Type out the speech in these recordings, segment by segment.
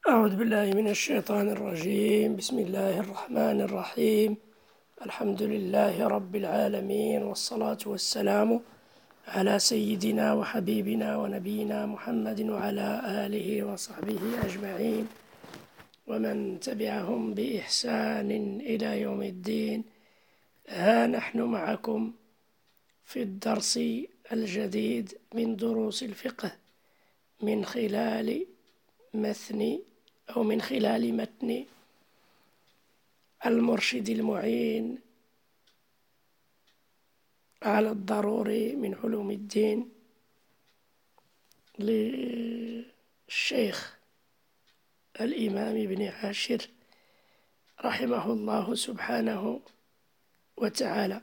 أعوذ بالله من الشيطان الرجيم. بسم الله الرحمن الرحيم. الحمد لله رب العالمين، والصلاة والسلام على سيدنا وحبيبنا ونبينا محمد وعلى آله وصحبه أجمعين ومن تبعهم بإحسان إلى يوم الدين. ها نحن معكم في الدرس الجديد من دروس الفقه من خلال متن المرشد المعين على الضروري من علوم الدين للشيخ الإمام ابن عاشر رحمه الله سبحانه وتعالى.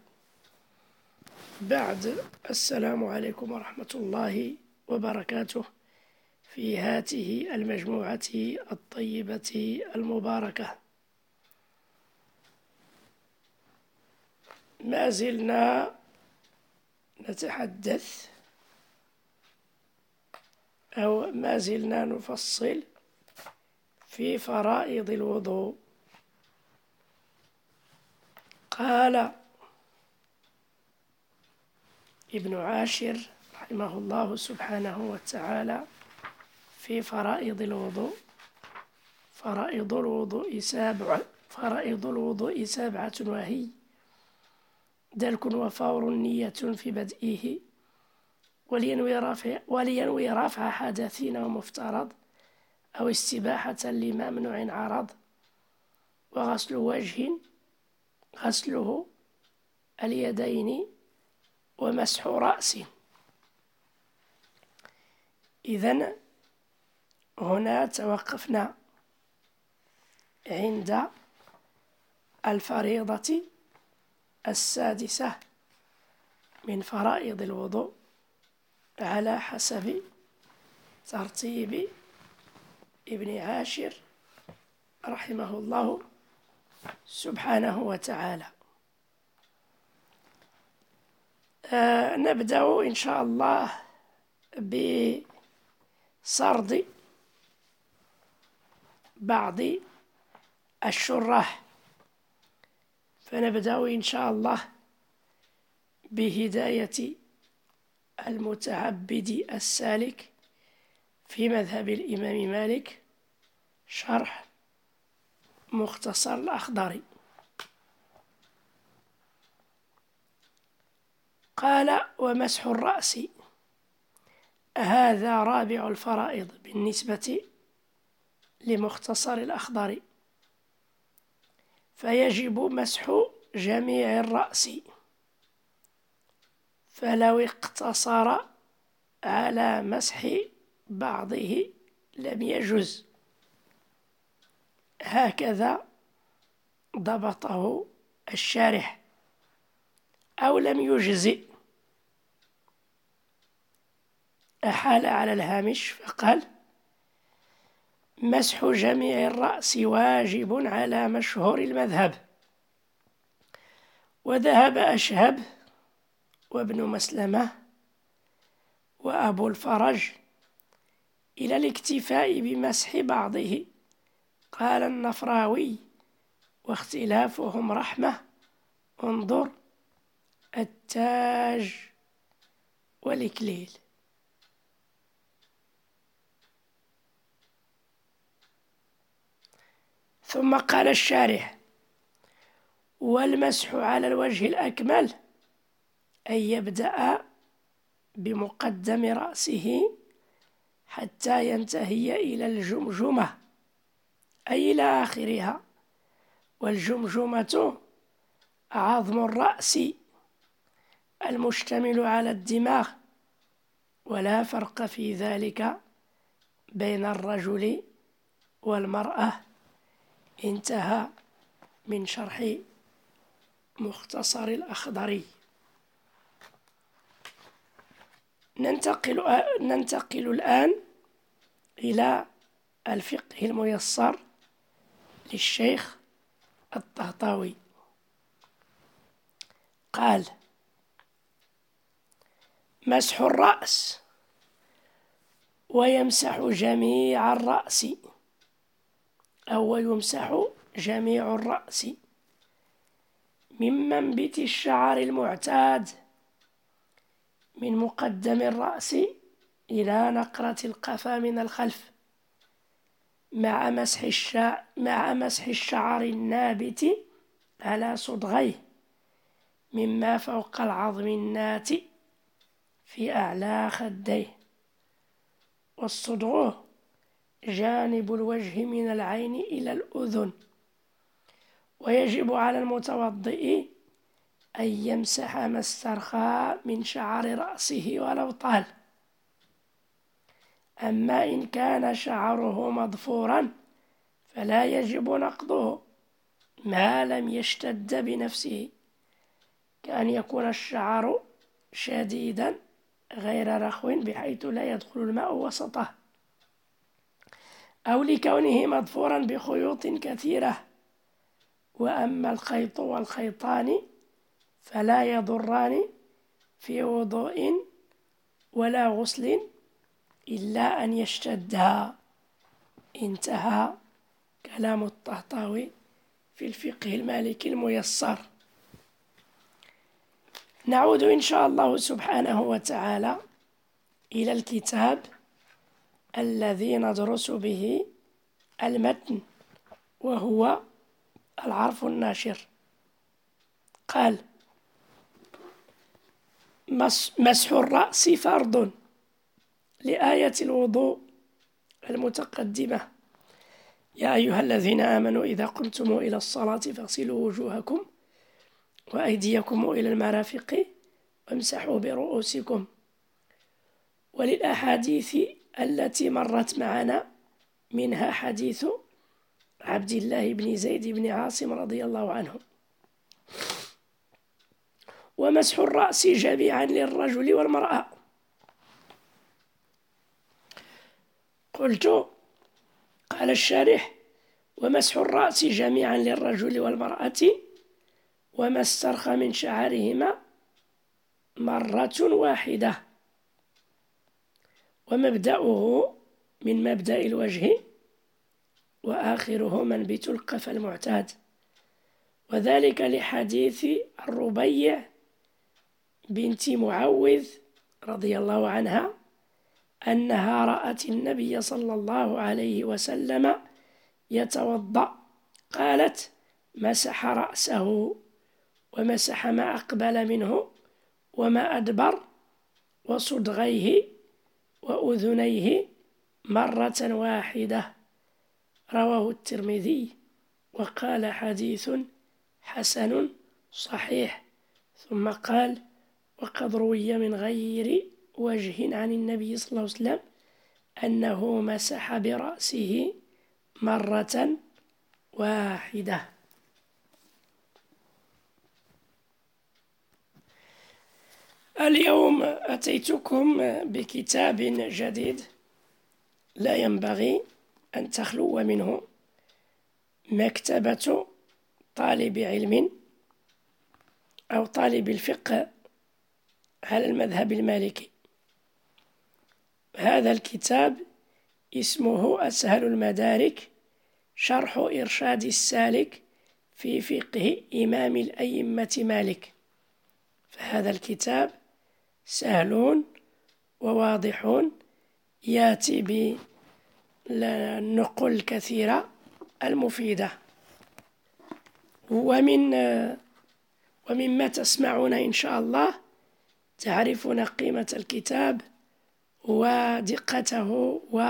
بعد، السلام عليكم ورحمة الله وبركاته في هذه المجموعة الطيبة المباركة. ما زلنا نتحدث أو ما زلنا نفصل في فرائض الوضوء. قال ابن عاشر رحمه الله سبحانه وتعالى في فرائض الوضوء: فرائض الوضوء سبعة، وهي: دلك وفور نية في بدئه، ولينوي رفع حدث ومفترض أو استباحة لممنوع عرض، وغسل وجه غسله اليدين، ومسح رأس. إذن هنا توقفنا عند الفريضة السادسة من فرائض الوضوء على حسب ترتيب ابن عاشر رحمه الله سبحانه وتعالى. نبدأ إن شاء الله بسرد بعض الشراح، فنبدأ إن شاء الله بهداية المتعبد السالك في مذهب الإمام مالك، شرح مختصر الأخضر. قال: ومسح الرأس، هذا رابع الفرائض بالنسبة لمختصر الأخضر، فيجب مسح جميع الرأس، فلو اقتصر على مسح بعضه لم يجز، هكذا ضبطه الشارح، أو لم يجزئ، أحال على الهامش فقال: مسح جميع الرأس واجب على مشهور المذهب. وذهب أشهب وابن مسلمة وأبو الفرج إلى الاكتفاء بمسح بعضه. قال النفراوي: واختلافهم رحمة، انظر التاج والإكليل. ثم قال الشارح: والمسح على الوجه الأكمل أن يبدأ بمقدم رأسه حتى ينتهي إلى الجمجمة، أي إلى آخرها، والجمجمة عظم الرأس المشتمل على الدماغ، ولا فرق في ذلك بين الرجل والمرأة. انتهى من شرح مختصر الأخضري. ننتقل الآن إلى الفقه الميسر للشيخ الطهطاوي. قال: مسح الرأس، ويمسح جميع الرأس أو يمسح جميع الرأس من منبت الشعر المعتاد من مقدم الرأس إلى نقرة القفا من الخلف مع مسح الشعر النابت على صدغيه مما فوق العظم الناتئ في أعلى خديه. والصدغ جانب الوجه من العين إلى الأذن. ويجب على المتوضئ أن يمسح ما استرخى من شعر رأسه ولو طال. أما إن كان شعره مضفورا فلا يجب نقضه ما لم يشتد بنفسه، كأن يكون الشعر شديدا غير رخو بحيث لا يدخل الماء وسطه، أو لكونه مضفورا بخيوط كثيرة. وأما الخيط والخيطان فلا يضران في وضوء ولا غسل إلا أن يشتدا. انتهى كلام الطهطاوي في الفقه المالكي الميسر. نعود إن شاء الله سبحانه وتعالى إلى الكتاب الذي ندرس به المتن، وهو العرف الناشر. قال: مسح الرأس فرض لآية الوضوء المتقدمة: يا أيها الذين آمنوا إذا قمتم إلى الصلاة فاغسلوا وجوهكم وأيديكم إلى المرافق وامسحوا برؤوسكم. وللأحاديث التي مرت معنا منها حديث عبد الله بن زيد بن عاصم رضي الله عنه. ومسح الرأس جميعا للرجل والمرأة. قلت: قال الشارح: ومسح الرأس جميعا للرجل والمرأة وما استرخى من شعرهما مرة واحدة، ومبدأه من مبدأ الوجه وآخره منبت القفا المعتاد. وذلك لحديث الربيع بنت معوذ رضي الله عنها أنها رأت النبي صلى الله عليه وسلم يتوضأ، قالت: مسح رأسه ومسح ما أقبل منه وما أدبر وصدغيه وأذنيه مرة واحدة. رواه الترمذي وقال: حديث حسن صحيح. ثم قال: وقد روي من غير وجه عن النبي صلى الله عليه وسلم أنه مسح برأسه مرة واحدة. اليوم أتيتكم بكتاب جديد لا ينبغي أن تخلو منه مكتبة طالب علم أو طالب الفقه على المذهب المالكي. هذا الكتاب اسمه أسهل المدارك، شرح إرشاد السالك في فقه إمام الأئمة مالك. فهذا الكتاب سهل وواضح، يأتي بالنقل الكثيرة المفيدة. ومما تسمعون إن شاء الله تعرفون قيمة الكتاب ودقته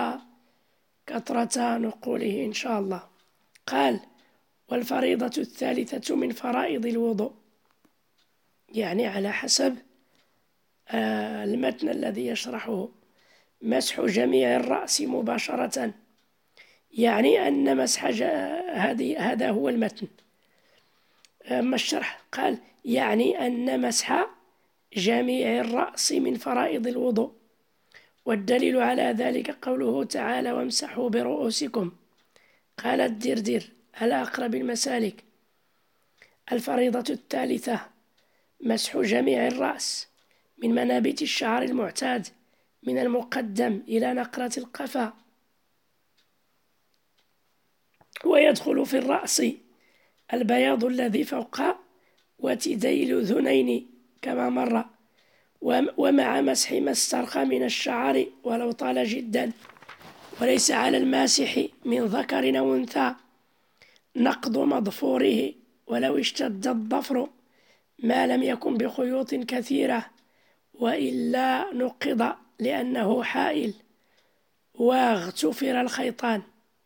وكثرة نقوله إن شاء الله. قال: والفريضة الثالثة من فرائض الوضوء، يعني على حسب المتن الذي يشرحه، مسح جميع الرأس مباشرة، يعني أن مسح هذا هو المتن. أما الشرح قال: يعني أن مسح جميع الرأس من فرائض الوضوء. والدليل على ذلك قوله تعالى: وامسحوا برؤوسكم. قال الدردير على أقرب المسالك: الفريضة الثالثة مسح جميع الرأس من منابت الشعر المعتاد من المقدم إلى نقرة القفا. ويدخل في الرأس البياض الذي فوق وتدي الأذنين كما مر، ومع مسح ما استرخى من الشعر ولو طال جدا. وليس على الماسح من ذكر أو أنثى نقض مظفوره ولو اشتد الظفر ما لم يكن بخيوط كثيرة، وإلا نقض لأنه حائل واغتفر الخيطان.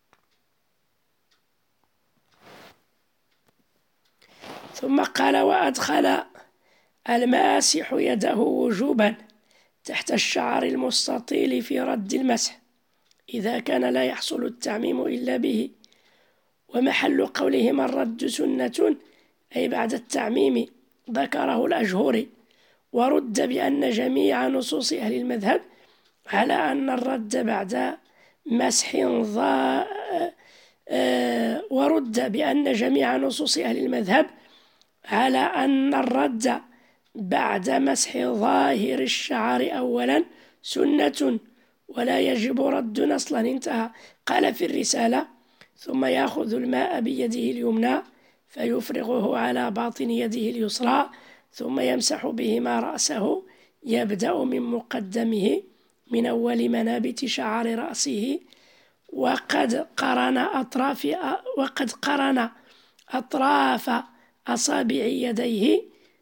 ثم قال: وأدخل الماسح يده وجوبا تحت الشعر المستطيل في رد المسح إذا كان لا يحصل التعميم إلا به. ومحل قولهما الرد سنة أي بعد التعميم ذكره الأجهري، ورد بأن جميع نصوص أهل المذهب على أن الرد بعد مسح ورد بأن جميع نصوص أهل المذهب على أن الرد بعد مسح ظاهر الشعر أولا سنة ولا يجب رد أصلا. انتهى. قال في الرسالة: ثم يأخذ الماء بيده اليمنى فيفرغه على باطن يده اليسرى ثم يمسح بهما رأسه، يبدأ من مقدمه من أول منابت شعر رأسه، وقد قرن أطراف أصابع يديه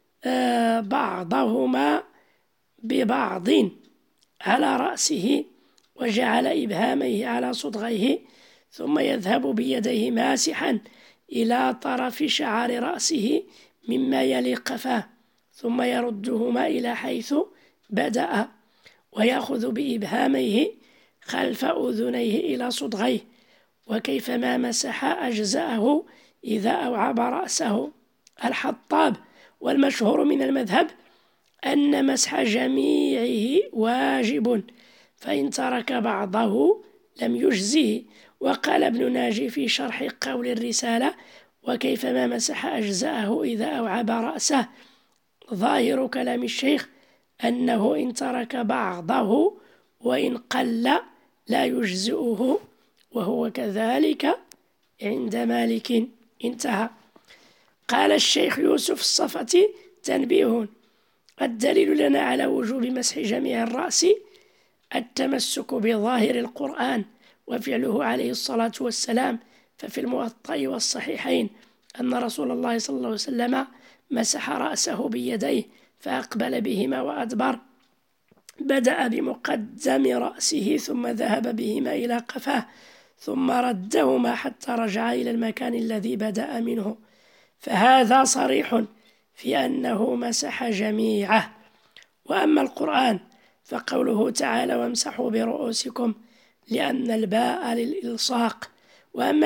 بعضهما ببعض على رأسه، وجعل إبهاميه على صدغيه، ثم يذهب بيديه ماسحا إلى طرف شعر رأسه مما يلي قفاه، ثم يردهما إلى حيث بدأ، ويأخذ بإبهاميه خلف أذنيه إلى صدغيه، وكيفما مسح أجزأه إذا أوعب رأسه. الحطاب: والمشهور من المذهب أن مسح جميعه واجب، فإن ترك بعضه لم يجزه. وقال ابن ناجي في شرح قول الرسالة: وكيفما مسح أجزأه إذا أوعب رأسه، ظاهر كلام الشيخ أنه إن ترك بعضه وإن قل لا يجزئه، وهو كذلك عند مالك. انتهى. قال الشيخ يوسف الصفتي: تنبيه: الدليل لنا على وجوب مسح جميع الرأس التمسك بظاهر القرآن وفعله عليه الصلاة والسلام، ففي الموطأ والصحيحين أن رسول الله صلى الله عليه وسلم مسح رأسه بيديه فأقبل بهما وأدبر، بدأ بمقدم رأسه ثم ذهب بهما إلى قفاه ثم ردهما حتى رجع إلى المكان الذي بدأ منه، فهذا صريح في أنه مسح جميعه. وأما القرآن فقوله تعالى: وامسحوا برؤوسكم، لأن الباء للإلصاق، وأما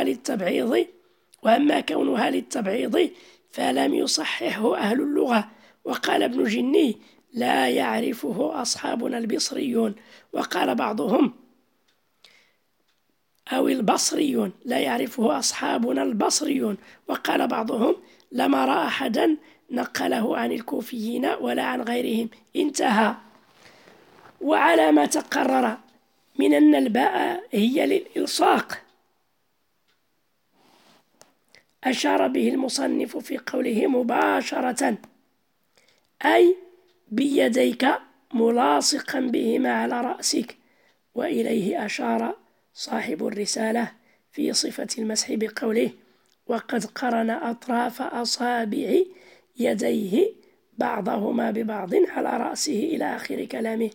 كونها للتبعيض فلم يصححه أهل اللغة. وقال ابن جني: لا يعرفه أصحابنا البصريون. وقال بعضهم أو البصريون: لا يعرفه أصحابنا البصريون. وقال بعضهم: لما رأى أحدا نقله عن الكوفيين ولا عن غيرهم. انتهى. وعلى ما تقرر من أن الباء هي للإلصاق أشار به المصنف في قوله مباشرة، أي بيديك ملاصقا بهما على رأسك، وإليه أشار صاحب الرسالة في صفة المسح بقوله: وقد قرن أطراف أصابع يديه بعضهما ببعض على رأسه إلى آخر كلامه.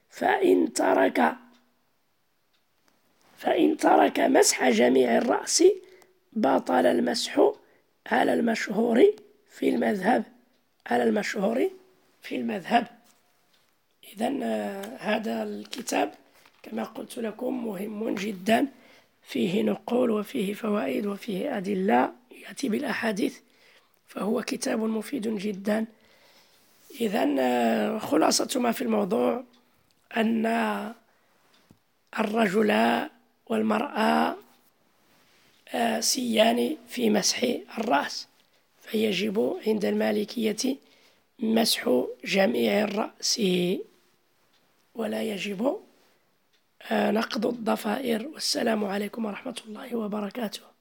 فإن ترك مسح جميع الرأس بطل المسح على المشهور في المذهب. إذن هذا الكتاب كما قلت لكم مهم جدا، فيه نقول وفيه فوائد وفيه أدلة، يأتي بالأحاديث، فهو كتاب مفيد جدا. إذن خلاصة ما في الموضوع أن الرجل والمرأة سيان في مسح الرأس، فيجب عند المالكية مسح جميع الرأس ولا يجب نقض الضفائر. والسلام عليكم ورحمة الله وبركاته.